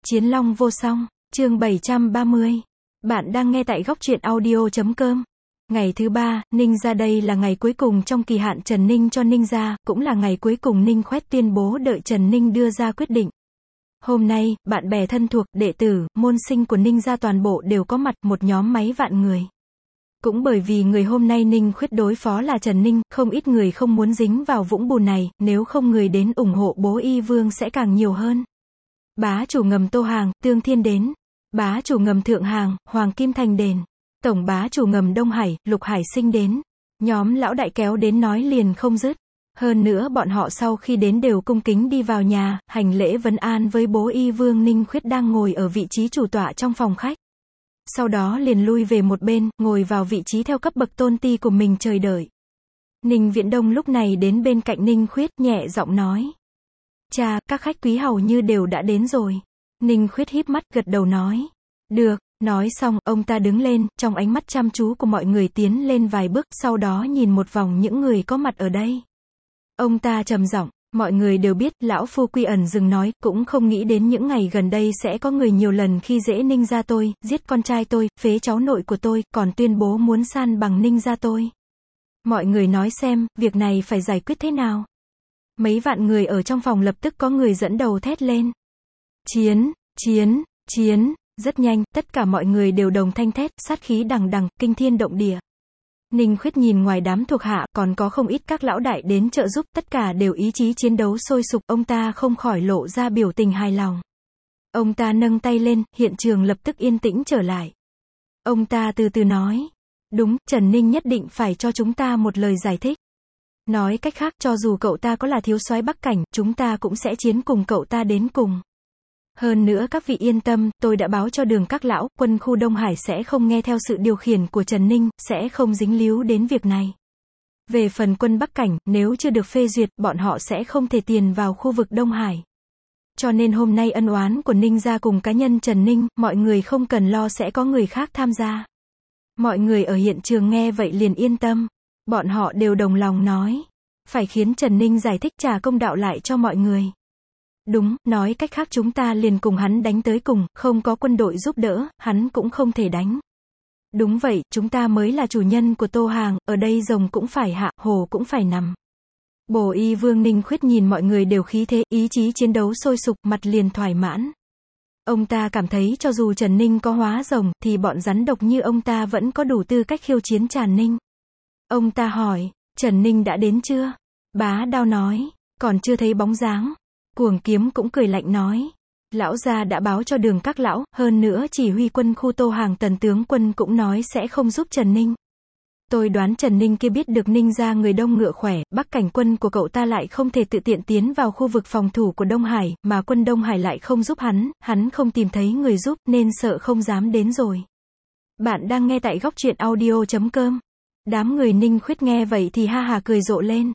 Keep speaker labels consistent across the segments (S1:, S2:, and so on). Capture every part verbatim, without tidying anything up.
S1: Chiến Long vô song, chương bảy trăm ba mươi. Bạn đang nghe tại góc truyện audio chấm com. Ngày thứ ba, Ninh gia đây là ngày cuối cùng trong kỳ hạn Trần Ninh cho Ninh gia, cũng là ngày cuối cùng Ninh Khoét tuyên bố đợi Trần Ninh đưa ra quyết định. Hôm nay, bạn bè thân thuộc, đệ tử, môn sinh của Ninh gia toàn bộ đều có mặt, một nhóm mấy vạn người. Cũng bởi vì người hôm nay Ninh Khuyết đối phó là Trần Ninh, không ít người không muốn dính vào vũng bùn này, nếu không người đến ủng hộ bố y vương sẽ càng nhiều hơn. Bá chủ ngầm Tô Hàng, Tương Thiên đến. Bá chủ ngầm Thượng Hàng, Hoàng Kim Thành đền. Tổng bá chủ ngầm Đông Hải, Lục Hải Sinh đến. Nhóm lão đại kéo đến nói liền không dứt. Hơn nữa bọn họ sau khi đến đều cung kính đi vào nhà, hành lễ vấn an với bố y vương Ninh Khuyết đang ngồi ở vị trí chủ tọa trong phòng khách. Sau đó liền lui về một bên, ngồi vào vị trí theo cấp bậc tôn ti của mình chờ đợi. Ninh Viễn Đông lúc này đến bên cạnh Ninh Khuyết, nhẹ giọng nói. Cha, các khách quý hầu như đều đã đến rồi. Ninh Khuyết híp mắt, gật đầu nói. Được, nói xong, ông ta đứng lên, trong ánh mắt chăm chú của mọi người tiến lên vài bước, sau đó nhìn một vòng những người có mặt ở đây. Ông ta trầm giọng, mọi người đều biết, lão phu Quy Ẩn dừng nói, cũng không nghĩ đến những ngày gần đây sẽ có người nhiều lần khi dễ Ninh gia tôi, giết con trai tôi, phế cháu nội của tôi, còn tuyên bố muốn san bằng Ninh gia tôi. Mọi người nói xem, việc này phải giải quyết thế nào? Mấy vạn người ở trong phòng lập tức có người dẫn đầu thét lên. Chiến, chiến, chiến, rất nhanh, tất cả mọi người đều đồng thanh thét, sát khí đằng đằng, kinh thiên động địa. Ninh Khuyết nhìn ngoài đám thuộc hạ, còn có không ít các lão đại đến trợ giúp, tất cả đều ý chí chiến đấu sôi sục, ông ta không khỏi lộ ra biểu tình hài lòng. Ông ta nâng tay lên, hiện trường lập tức yên tĩnh trở lại. Ông ta từ từ nói. Đúng, Trần Ninh nhất định phải cho chúng ta một lời giải thích. Nói cách khác, cho dù cậu ta có là thiếu soái Bắc Cảnh, chúng ta cũng sẽ chiến cùng cậu ta đến cùng. Hơn nữa các vị yên tâm, tôi đã báo cho Đường các lão, quân khu Đông Hải sẽ không nghe theo sự điều khiển của Trần Ninh, sẽ không dính líu đến việc này. Về phần quân Bắc Cảnh, nếu chưa được phê duyệt, bọn họ sẽ không thể tiền vào khu vực Đông Hải. Cho nên hôm nay ân oán của Ninh gia cùng cá nhân Trần Ninh, mọi người không cần lo sẽ có người khác tham gia. Mọi người ở hiện trường nghe vậy liền yên tâm. Bọn họ đều đồng lòng nói. Phải khiến Trần Ninh giải thích trả công đạo lại cho mọi người. Đúng, nói cách khác chúng ta liền cùng hắn đánh tới cùng, không có quân đội giúp đỡ, hắn cũng không thể đánh. Đúng vậy, chúng ta mới là chủ nhân của Tô Hàng, ở đây rồng cũng phải hạ, hồ cũng phải nằm. Bồ y vương Ninh Khuyết nhìn mọi người đều khí thế, ý chí chiến đấu sôi sục, mặt liền thoải mãn. Ông ta cảm thấy cho dù Trần Ninh có hóa rồng, thì bọn rắn độc như ông ta vẫn có đủ tư cách khiêu chiến Trần Ninh. Ông ta hỏi, Trần Ninh đã đến chưa? Bá Đao nói, còn chưa thấy bóng dáng. Cuồng Kiếm cũng cười lạnh nói, lão gia đã báo cho Đường các lão, hơn nữa chỉ huy quân khu Tô Hàng Tần tướng quân cũng nói sẽ không giúp Trần Ninh. Tôi đoán Trần Ninh kia biết được Ninh gia người đông ngựa khỏe, Bắc Cảnh quân của cậu ta lại không thể tự tiện tiến vào khu vực phòng thủ của Đông Hải, mà quân Đông Hải lại không giúp hắn, hắn không tìm thấy người giúp, nên sợ không dám đến rồi. Bạn đang nghe tại góc truyện audio chấm com. Đám người Ninh Khuyết nghe vậy thì ha hà cười rộ lên.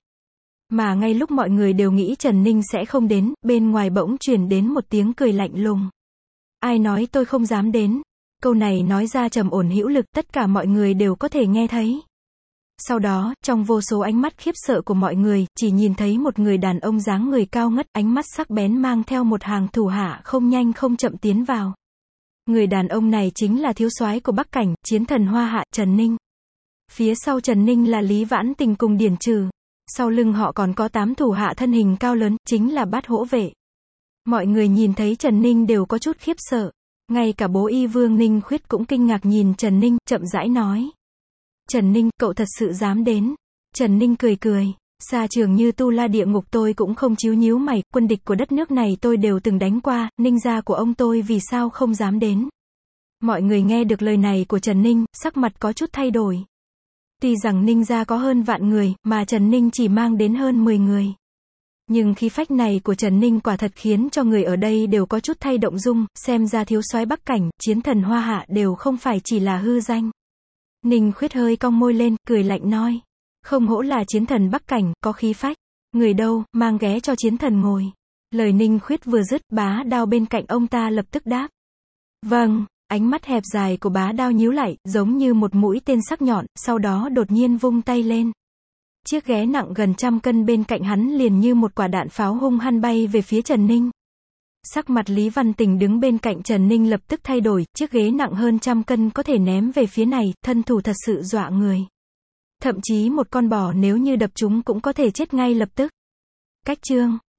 S1: Mà ngay lúc mọi người đều nghĩ Trần Ninh sẽ không đến, bên ngoài bỗng truyền đến một tiếng cười lạnh lùng. Ai nói tôi không dám đến? Câu này nói ra trầm ổn hữu lực, tất cả mọi người đều có thể nghe thấy. Sau đó, trong vô số ánh mắt khiếp sợ của mọi người, chỉ nhìn thấy một người đàn ông dáng người cao ngất, ánh mắt sắc bén mang theo một hàng thủ hạ không nhanh không chậm tiến vào. Người đàn ông này chính là thiếu soái của Bắc Cảnh, chiến thần Hoa Hạ, Trần Ninh. Phía sau Trần Ninh là Lý Vãn Tình cùng Điển Trừ. Sau lưng họ còn có tám thủ hạ thân hình cao lớn, chính là Bát Hỗ vệ. Mọi người nhìn thấy Trần Ninh đều có chút khiếp sợ. Ngay cả bố y vương Ninh Khuyết cũng kinh ngạc nhìn Trần Ninh, chậm rãi nói. Trần Ninh, cậu thật sự dám đến. Trần Ninh cười cười. Xa trường như tu la địa ngục tôi cũng không chíu nhíu mày, quân địch của đất nước này tôi đều từng đánh qua, Ninh gia của ông tôi vì sao không dám đến. Mọi người nghe được lời này của Trần Ninh, sắc mặt có chút thay đổi. Tuy rằng Ninh gia có hơn vạn người, mà Trần Ninh chỉ mang đến hơn mười người. Nhưng khí phách này của Trần Ninh quả thật khiến cho người ở đây đều có chút thay động dung, xem ra thiếu soái Bắc Cảnh, chiến thần Hoa Hạ đều không phải chỉ là hư danh. Ninh Khuyết hơi cong môi lên, cười lạnh nói. Không hổ là chiến thần Bắc Cảnh, có khí phách. Người đâu, mang ghé cho chiến thần ngồi. Lời Ninh Khuyết vừa dứt, Bá Đao bên cạnh ông ta lập tức đáp. Vâng. Ánh mắt hẹp dài của Bá Đao nhíu lại, giống như một mũi tên sắc nhọn, sau đó đột nhiên vung tay lên. Chiếc ghé nặng gần trăm cân bên cạnh hắn liền như một quả đạn pháo hung hăng bay về phía Trần Ninh. Sắc mặt Lý Văn Tình đứng bên cạnh Trần Ninh lập tức thay đổi, chiếc ghế nặng hơn trăm cân có thể ném về phía này, thân thủ thật sự dọa người. Thậm chí một con bò nếu như đập chúng cũng có thể chết ngay lập tức. Cách chương